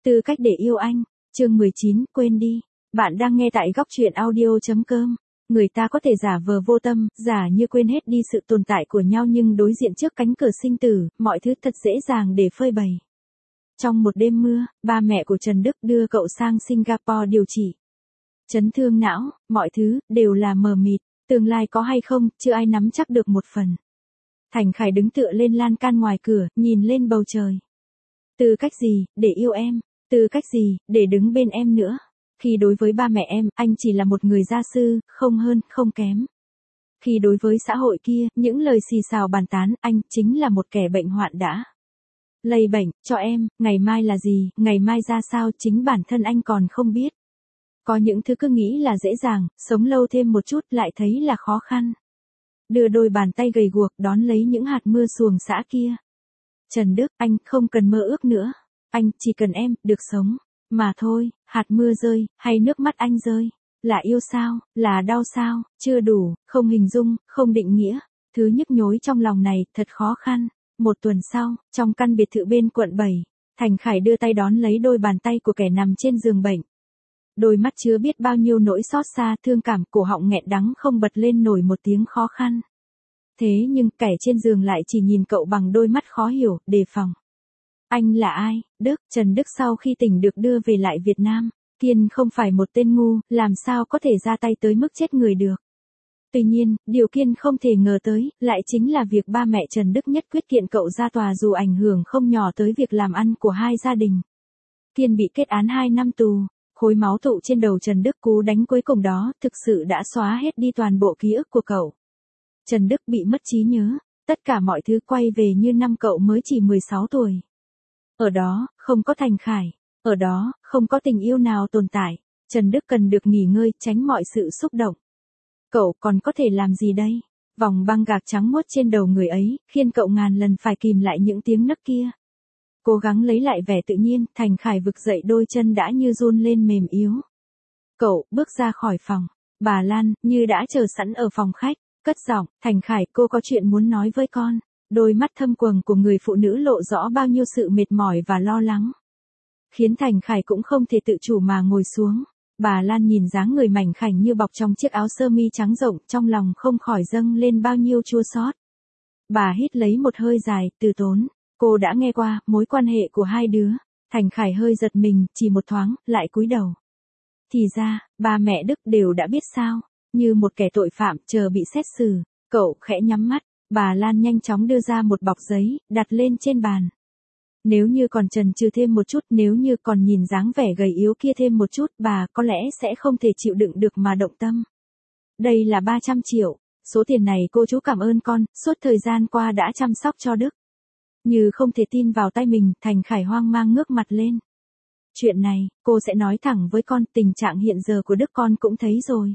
Tư cách để yêu anh, chương 19, quên đi. Bạn đang nghe tại góc truyện audio.com. Người ta có thể giả vờ vô tâm, giả như quên hết đi sự tồn tại của nhau nhưng đối diện trước cánh cửa sinh tử, mọi thứ thật dễ dàng để phơi bày. Trong một đêm mưa, ba mẹ của Trần Đức đưa cậu sang Singapore điều trị. Chấn thương não, mọi thứ, đều là mờ mịt, tương lai có hay không, chưa ai nắm chắc được một phần. Thành Khải đứng tựa lên lan can ngoài cửa, nhìn lên bầu trời. Tư cách gì, để yêu em? Tư cách gì, để đứng bên em nữa? Khi đối với ba mẹ em, anh chỉ là một người gia sư, không hơn, không kém. Khi đối với xã hội kia, những lời xì xào bàn tán, anh chính là một kẻ bệnh hoạn đã lây bệnh cho em, ngày mai là gì, ngày mai ra sao, chính bản thân anh còn không biết. Có những thứ cứ nghĩ là dễ dàng, sống lâu thêm một chút lại thấy là khó khăn. Đưa đôi bàn tay gầy guộc đón lấy những hạt mưa xuồng xã kia. Trần Đức, anh không cần mơ ước nữa. Anh chỉ cần em, được sống. Mà thôi, hạt mưa rơi, hay nước mắt anh rơi. Là yêu sao, là đau sao, chưa đủ, không hình dung, không định nghĩa. Thứ nhức nhối trong lòng này, thật khó khăn. Một tuần sau, trong căn biệt thự bên quận 7, Thành Khải đưa tay đón lấy đôi bàn tay của kẻ nằm trên giường bệnh. Đôi mắt chứa biết bao nhiêu nỗi xót xa, thương cảm, cổ họng nghẹn đắng không bật lên nổi một tiếng khó khăn. Thế nhưng kẻ trên giường lại chỉ nhìn cậu bằng đôi mắt khó hiểu, đề phòng. Anh là ai? Đức, Trần Đức sau khi tỉnh được đưa về lại Việt Nam. Kiên không phải một tên ngu, làm sao có thể ra tay tới mức chết người được. Tuy nhiên, điều Kiên không thể ngờ tới, lại chính là việc ba mẹ Trần Đức nhất quyết kiện cậu ra tòa dù ảnh hưởng không nhỏ tới việc làm ăn của hai gia đình. Kiên bị kết án 2 năm tù. Khối máu tụ trên đầu Trần Đức cú đánh cuối cùng đó, thực sự đã xóa hết đi toàn bộ ký ức của cậu. Trần Đức bị mất trí nhớ, tất cả mọi thứ quay về như năm cậu mới chỉ 16 tuổi. Ở đó, không có Thành Khải, ở đó, không có tình yêu nào tồn tại, Trần Đức cần được nghỉ ngơi, tránh mọi sự xúc động. Cậu còn có thể làm gì đây? Vòng băng gạc trắng muốt trên đầu người ấy, khiến cậu ngàn lần phải kìm lại những tiếng nấc kia. Cố gắng lấy lại vẻ tự nhiên, Thành Khải vực dậy đôi chân đã như run lên mềm yếu. Cậu bước ra khỏi phòng, bà Lan, như đã chờ sẵn ở phòng khách. Cất giọng, Thành Khải, cô có chuyện muốn nói với con. Đôi mắt thâm quầng của người phụ nữ lộ rõ bao nhiêu sự mệt mỏi và lo lắng. Khiến Thành Khải cũng không thể tự chủ mà ngồi xuống. Bà Lan nhìn dáng người mảnh khảnh như bọc trong chiếc áo sơ mi trắng rộng, trong lòng không khỏi dâng lên bao nhiêu chua xót. Bà hít lấy một hơi dài, từ tốn. Cô đã nghe qua mối quan hệ của hai đứa. Thành Khải hơi giật mình, chỉ một thoáng, lại cúi đầu. Thì ra, ba mẹ Đức đều đã biết sao. Như một kẻ tội phạm chờ bị xét xử, cậu khẽ nhắm mắt, bà Lan nhanh chóng đưa ra một bọc giấy, đặt lên trên bàn. Nếu như còn chần chừ thêm một chút, nếu như còn nhìn dáng vẻ gầy yếu kia thêm một chút, bà có lẽ sẽ không thể chịu đựng được mà động tâm. Đây là 300 triệu, số tiền này cô chú cảm ơn con, suốt thời gian qua đã chăm sóc cho Đức. Như không thể tin vào tay mình, Thành Khải hoang mang ngước mặt lên. Chuyện này, cô sẽ nói thẳng với con, tình trạng hiện giờ của Đức con cũng thấy rồi.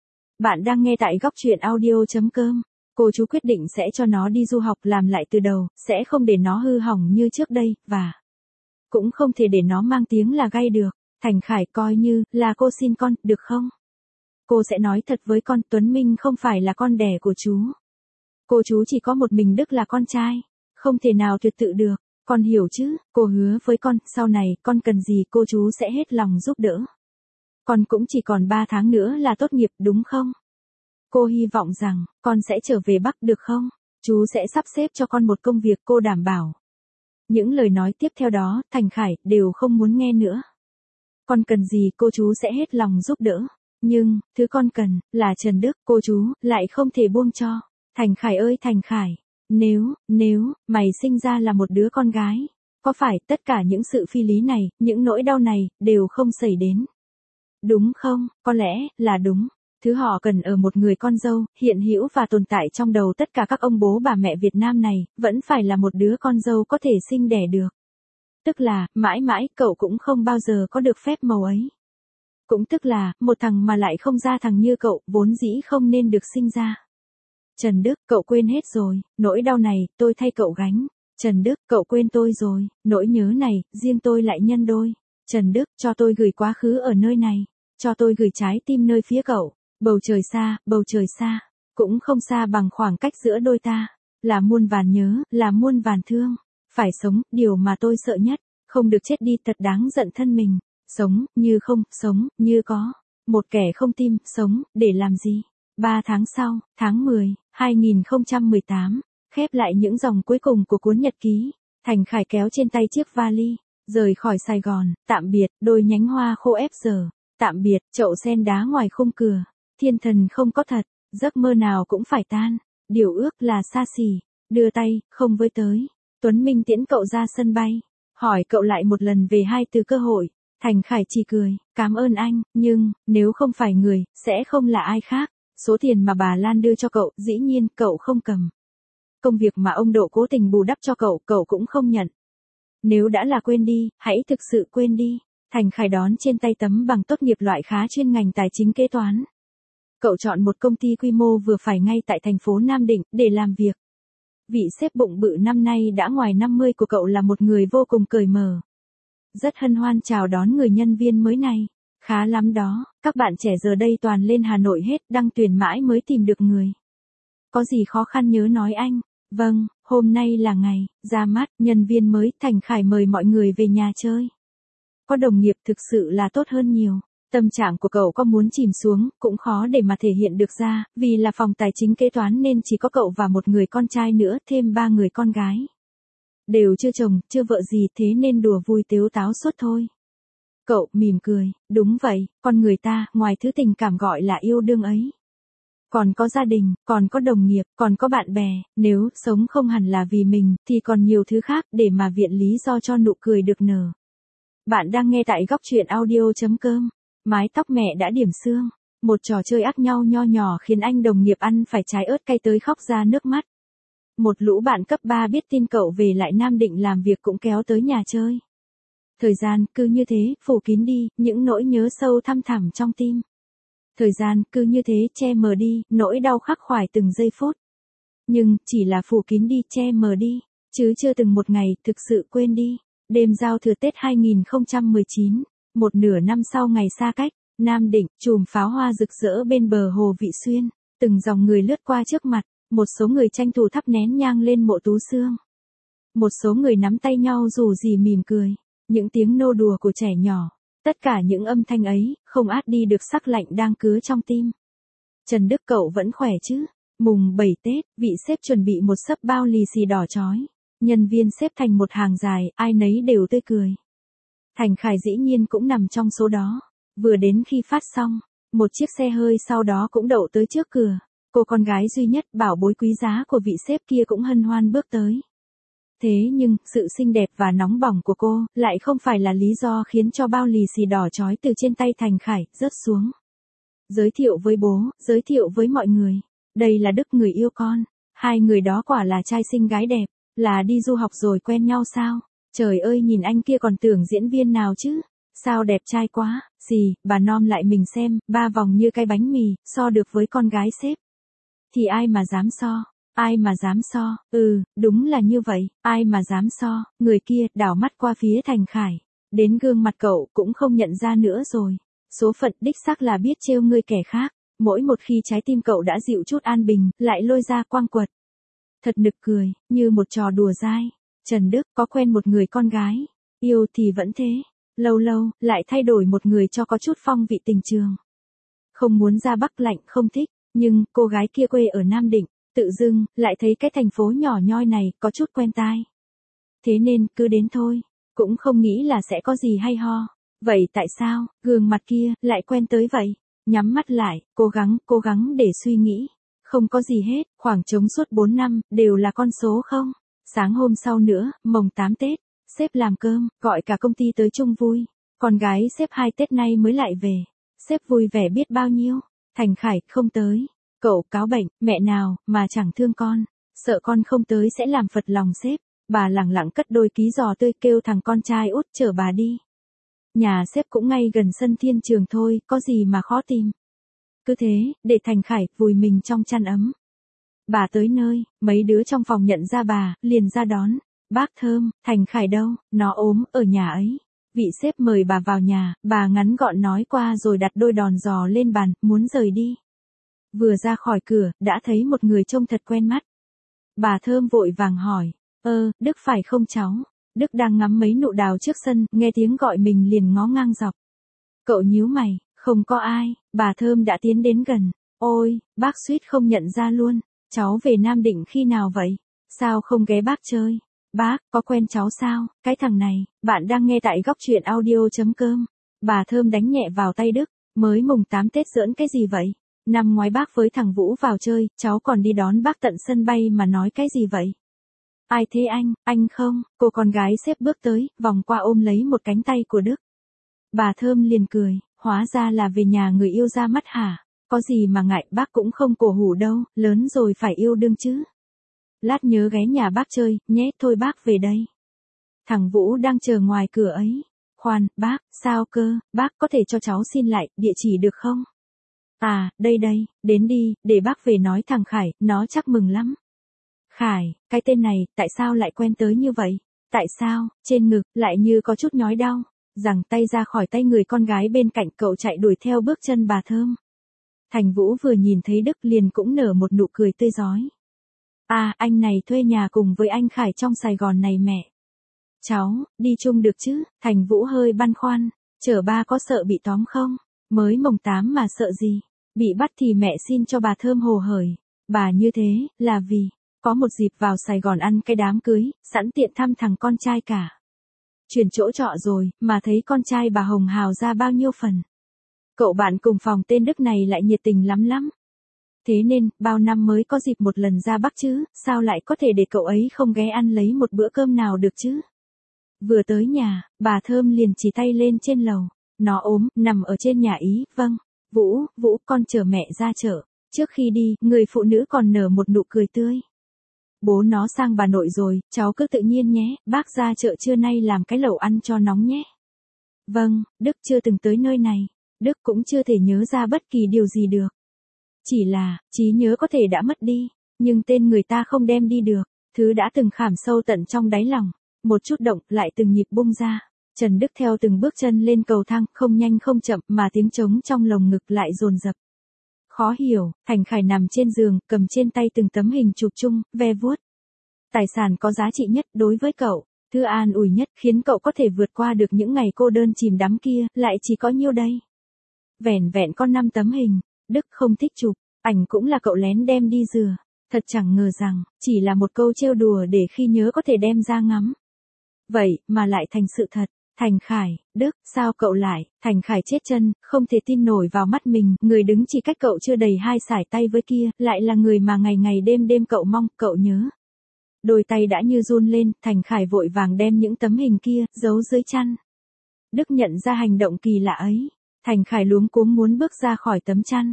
Bạn đang nghe tại góc truyện audio.com. Cô chú quyết định sẽ cho nó đi du học làm lại từ đầu, sẽ không để nó hư hỏng như trước đây, và cũng không thể để nó mang tiếng là gay được. Thành Khải, coi như là cô xin con, được không? Cô sẽ nói thật với con, Tuấn Minh không phải là con đẻ của chú. Cô chú chỉ có một mình Đức là con trai, không thể nào tuyệt tự được, con hiểu chứ? Cô hứa với con, sau này con cần gì cô chú sẽ hết lòng giúp đỡ. Con cũng chỉ còn 3 tháng nữa là tốt nghiệp, đúng không? Cô hy vọng rằng, con sẽ trở về Bắc được không? Chú sẽ sắp xếp cho con một công việc, cô đảm bảo. Những lời nói tiếp theo đó, Thành Khải, đều không muốn nghe nữa. Con cần gì cô chú sẽ hết lòng giúp đỡ. Nhưng, thứ con cần, là Trần Đức, cô chú, lại không thể buông cho. Thành Khải ơi Thành Khải, nếu, mày sinh ra là một đứa con gái, có phải tất cả những sự phi lý này, những nỗi đau này, đều không xảy đến? Đúng không? Có lẽ, là đúng. Thứ họ cần ở một người con dâu, hiện hữu và tồn tại trong đầu tất cả các ông bố bà mẹ Việt Nam này, vẫn phải là một đứa con dâu có thể sinh đẻ được. Tức là, mãi mãi, cậu cũng không bao giờ có được phép màu ấy. Cũng tức là, một thằng mà lại không ra thằng như cậu, vốn dĩ không nên được sinh ra. Trần Đức, cậu quên hết rồi, nỗi đau này, tôi thay cậu gánh. Trần Đức, cậu quên tôi rồi, nỗi nhớ này, riêng tôi lại nhân đôi. Trần Đức, cho tôi gửi quá khứ ở nơi này, cho tôi gửi trái tim nơi phía cậu. Bầu trời xa, cũng không xa bằng khoảng cách giữa đôi ta, là muôn vàn nhớ, là muôn vàn thương. Phải sống, điều mà tôi sợ nhất, Không được chết đi thật đáng giận thân mình. Sống, như không, sống, như có. Một kẻ không tim, sống, để làm gì? 3 tháng sau, tháng 10, 2018, khép lại những dòng cuối cùng của cuốn nhật ký. Thành Khải kéo trên tay chiếc vali, rời khỏi Sài Gòn, tạm biệt, đôi nhánh hoa khô ép giờ. Tạm biệt, chậu sen đá ngoài khung cửa. Thiên thần không có thật, giấc mơ nào cũng phải tan. Điều ước là xa xỉ. Đưa tay, không với tới. Tuấn Minh tiễn cậu ra sân bay. Hỏi cậu lại một lần về 2 từ cơ hội. Thành Khải chỉ cười, cảm ơn anh, nhưng, nếu không phải người, sẽ không là ai khác. Số tiền mà bà Lan đưa cho cậu, dĩ nhiên, cậu không cầm. Công việc mà ông Độ cố tình bù đắp cho cậu, cậu cũng không nhận. Nếu đã là quên đi, hãy thực sự quên đi. Thành Khải đón trên tay tấm bằng tốt nghiệp loại khá chuyên ngành tài chính kế toán. Cậu chọn một công ty quy mô vừa phải ngay tại thành phố Nam Định, để làm việc. Vị sếp bụng bự năm nay đã ngoài 50 của cậu là một người vô cùng cởi mở. Rất hân hoan chào đón người nhân viên mới này. Khá lắm đó, các bạn trẻ giờ đây toàn lên Hà Nội hết, đăng tuyển mãi mới tìm được người. Có gì khó khăn nhớ nói anh. Vâng, hôm nay là ngày ra mắt nhân viên mới. Thành Khải mời mọi người về nhà chơi. Có đồng nghiệp thực sự là tốt hơn nhiều. Tâm trạng của cậu có muốn chìm xuống, cũng khó để mà thể hiện được ra, vì là phòng tài chính kế toán nên chỉ có cậu và một người con trai nữa, thêm 3 người con gái. Đều chưa chồng, chưa vợ gì, thế nên đùa vui tếu táo suốt thôi. Cậu mỉm cười, đúng vậy, con người ta, ngoài thứ tình cảm gọi là yêu đương ấy. Còn có gia đình, còn có đồng nghiệp, còn có bạn bè, nếu sống không hẳn là vì mình, thì còn nhiều thứ khác để mà viện lý do cho nụ cười được nở. Bạn đang nghe tại góc truyện audio.com. Mái tóc mẹ đã điểm xương. Một trò chơi ác nhau nho nhỏ khiến anh đồng nghiệp ăn phải trái ớt cay tới khóc ra nước mắt. Một lũ bạn cấp 3 biết tin cậu về lại Nam Định làm việc cũng kéo tới nhà chơi. Thời gian cứ như thế phủ kín đi những nỗi nhớ sâu thăm thẳm trong tim. Thời gian cứ như thế che mờ đi nỗi đau khắc khoải từng giây phút. Nhưng chỉ là phủ kín đi che mờ đi, chứ chưa từng một ngày thực sự quên đi. Đêm giao thừa Tết 2019, một nửa năm sau ngày xa cách, Nam Định, chùm pháo hoa rực rỡ bên bờ hồ Vị Xuyên, từng dòng người lướt qua trước mặt, một số người tranh thủ thắp nén nhang lên mộ Tú Xương. Một số người nắm tay nhau dù gì mỉm cười, những tiếng nô đùa của trẻ nhỏ, tất cả những âm thanh ấy, không át đi được sắc lạnh đang cứa trong tim. Trần Đức cậu vẫn khỏe chứ? Mùng 7 Tết, vị sếp chuẩn bị một xấp bao lì xì đỏ chói. Nhân viên xếp thành một hàng dài, ai nấy đều tươi cười. Thành Khải dĩ nhiên cũng nằm trong số đó. Vừa đến khi phát xong, một chiếc xe hơi sau đó cũng đậu tới trước cửa. Cô con gái duy nhất bảo bối quý giá của vị sếp kia cũng hân hoan bước tới. Thế nhưng, sự xinh đẹp và nóng bỏng của cô lại không phải là lý do khiến cho bao lì xì đỏ chói từ trên tay Thành Khải rớt xuống. Giới thiệu với bố, giới thiệu với mọi người. Đây là Đức người yêu con. Hai người đó quả là trai xinh gái đẹp. Là đi du học rồi quen nhau sao? Trời ơi nhìn anh kia còn tưởng diễn viên nào chứ? Sao đẹp trai quá, gì, bà nom lại mình xem, 3 vòng như cái bánh mì, so được với con gái sếp. Thì ai mà dám so, ai mà dám so, đúng là như vậy, ai mà dám so, người kia đảo mắt qua phía Thành Khải. Đến gương mặt cậu cũng không nhận ra nữa rồi. Số phận đích xác là biết trêu ngươi kẻ khác, mỗi một khi trái tim cậu đã dịu chút an bình, lại lôi ra quang quật. Thật nực cười, như một trò đùa dai. Trần Đức có quen một người con gái, yêu thì vẫn thế, lâu lâu lại thay đổi một người cho có chút phong vị tình trường. Không muốn ra Bắc lạnh không thích, nhưng cô gái kia quê ở Nam Định, tự dưng lại thấy cái thành phố nhỏ nhoi này có chút quen tai. Thế nên cứ đến thôi, cũng không nghĩ là sẽ có gì hay ho. Vậy tại sao gương mặt kia lại quen tới vậy? Nhắm mắt lại, cố gắng để suy nghĩ. Không có gì hết, khoảng trống suốt 4 năm, đều là con số không. Sáng hôm sau nữa, mồng 8 Tết, sếp làm cơm, gọi cả công ty tới chung vui. Con gái sếp 2 Tết nay mới lại về. Sếp vui vẻ biết bao nhiêu. Thành Khải không tới. Cậu cáo bệnh, mẹ nào, mà chẳng thương con. Sợ con không tới sẽ làm phật lòng sếp. Bà lẳng lặng cất đôi ký giò tươi kêu thằng con trai út chở bà đi. Nhà sếp cũng ngay gần sân Thiên Trường thôi, có gì mà khó tìm. Cứ thế, để Thành Khải vùi mình trong chăn ấm. Bà tới nơi, mấy đứa trong phòng nhận ra bà, liền ra đón. Bác Thơm, Thành Khải đâu, nó ốm, ở nhà ấy. Vị sếp mời bà vào nhà, bà ngắn gọn nói qua rồi đặt đôi đòn giò lên bàn, muốn rời đi. Vừa ra khỏi cửa, đã thấy một người trông thật quen mắt. Bà Thơm vội vàng hỏi, Đức phải không cháu? Đức đang ngắm mấy nụ đào trước sân, nghe tiếng gọi mình liền ngó ngang dọc. Cậu nhíu mày, không có ai, bà Thơm đã tiến đến gần. Ôi, bác suýt không nhận ra luôn. Cháu về Nam Định khi nào vậy? Sao không ghé bác chơi? Bác, có quen cháu sao? Cái thằng này, bạn đang nghe tại góc truyện audio.com. Bà Thơm đánh nhẹ vào tay Đức. Mới mùng 8 Tết giỡn cái gì vậy? Năm ngoái bác với thằng Vũ vào chơi, cháu còn đi đón bác tận sân bay mà nói cái gì vậy? Ai thế anh không? Cô con gái xếp bước tới, vòng qua ôm lấy một cánh tay của Đức. Bà Thơm liền cười, hóa ra là về nhà người yêu ra mắt hả? Có gì mà ngại, bác cũng không cổ hủ đâu, lớn rồi phải yêu đương chứ. Lát nhớ ghé nhà bác chơi, nhé, thôi bác về đây. Thằng Vũ đang chờ ngoài cửa ấy. Khoan, bác, sao cơ, bác có thể cho cháu xin lại, địa chỉ được không? À, đây, đến đi, để bác về nói thằng Khải, nó chắc mừng lắm. Khải, cái tên này, tại sao lại quen tới như vậy? Tại sao, trên ngực, lại như có chút nhói đau? Giằng tay ra khỏi tay người con gái bên cạnh, cậu chạy đuổi theo bước chân bà Thơm. Thành Vũ vừa nhìn thấy Đức liền cũng nở một nụ cười tươi rói. À, anh này thuê nhà cùng với anh Khải trong Sài Gòn này mẹ. Cháu, đi chung được chứ? Thành Vũ hơi băn khoăn. Chở ba có sợ bị tóm không? Mới mồng 8 mà sợ gì? Bị bắt thì mẹ xin cho bà Thơm hồ hởi. Bà như thế, là vì có một dịp vào Sài Gòn ăn cái đám cưới, sẵn tiện thăm thằng con trai cả. Chuyển chỗ trọ rồi, mà thấy con trai bà hồng hào ra bao nhiêu phần. Cậu bạn cùng phòng tên Đức này lại nhiệt tình lắm. Thế nên, bao năm mới có dịp một lần ra Bắc chứ, sao lại có thể để cậu ấy không ghé ăn lấy một bữa cơm nào được chứ? Vừa tới nhà, bà Thơm liền chỉ tay lên trên lầu. Nó ốm, nằm ở trên nhà ý, vâng. Vũ, con chở mẹ ra chợ. Trước khi đi, người phụ nữ còn nở một nụ cười tươi. Bố nó sang bà nội rồi, cháu cứ tự nhiên nhé, bác ra chợ trưa nay làm cái lẩu ăn cho nóng nhé. Vâng, Đức chưa từng tới nơi này. Đức cũng chưa thể nhớ ra bất kỳ điều gì được. Chỉ là, trí nhớ có thể đã mất đi, nhưng tên người ta không đem đi được. Thứ đã từng khảm sâu tận trong đáy lòng. Một chút động, lại từng nhịp bung ra. Trần Đức theo từng bước chân lên cầu thang, không nhanh không chậm, mà tiếng trống trong lồng ngực lại dồn dập. Khó hiểu, Thành Khải nằm trên giường, cầm trên tay từng tấm hình chụp chung, ve vuốt. Tài sản có giá trị nhất đối với cậu, thứ an ủi nhất khiến cậu có thể vượt qua được những ngày cô đơn chìm đắm kia, lại chỉ có nhiêu đây. Vẻn vẹn có 5 tấm hình, Đức không thích chụp, ảnh cũng là cậu lén đem đi rửa. Thật chẳng ngờ rằng, chỉ là một câu trêu đùa để khi nhớ có thể đem ra ngắm. Vậy, mà lại thành sự thật. Thành Khải, Đức, sao cậu lại? Thành Khải chết chân, không thể tin nổi vào mắt mình, người đứng chỉ cách cậu chưa đầy 2 sải tay với kia, lại là người mà ngày ngày đêm cậu mong, cậu nhớ. Đôi tay đã như run lên, Thành Khải vội vàng đem những tấm hình kia, giấu dưới chăn. Đức nhận ra hành động kỳ lạ ấy. Thành Khải luống cuống muốn bước ra khỏi tấm chăn.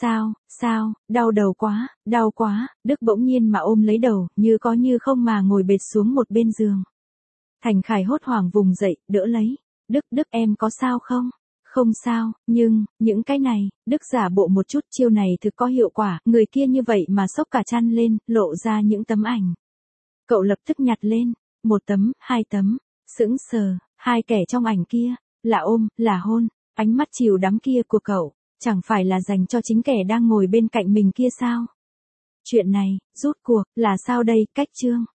Sao, đau đầu quá, đau quá, Đức bỗng nhiên mà ôm lấy đầu, như có như không mà ngồi bệt xuống một bên giường. Thành Khải hốt hoảng vùng dậy, đỡ lấy. Đức em có sao không? Không sao, nhưng, những cái này, Đức giả bộ một chút, chiêu này thực có hiệu quả, người kia như vậy mà xốc cả chăn lên, lộ ra những tấm ảnh. Cậu lập tức nhặt lên, 1 tấm, 2 tấm, sững sờ, 2 kẻ trong ảnh kia, là ôm, là hôn, ánh mắt chiều đắm kia của cậu, chẳng phải là dành cho chính kẻ đang ngồi bên cạnh mình kia sao? Chuyện này, rốt cuộc, là sao đây, cách chương.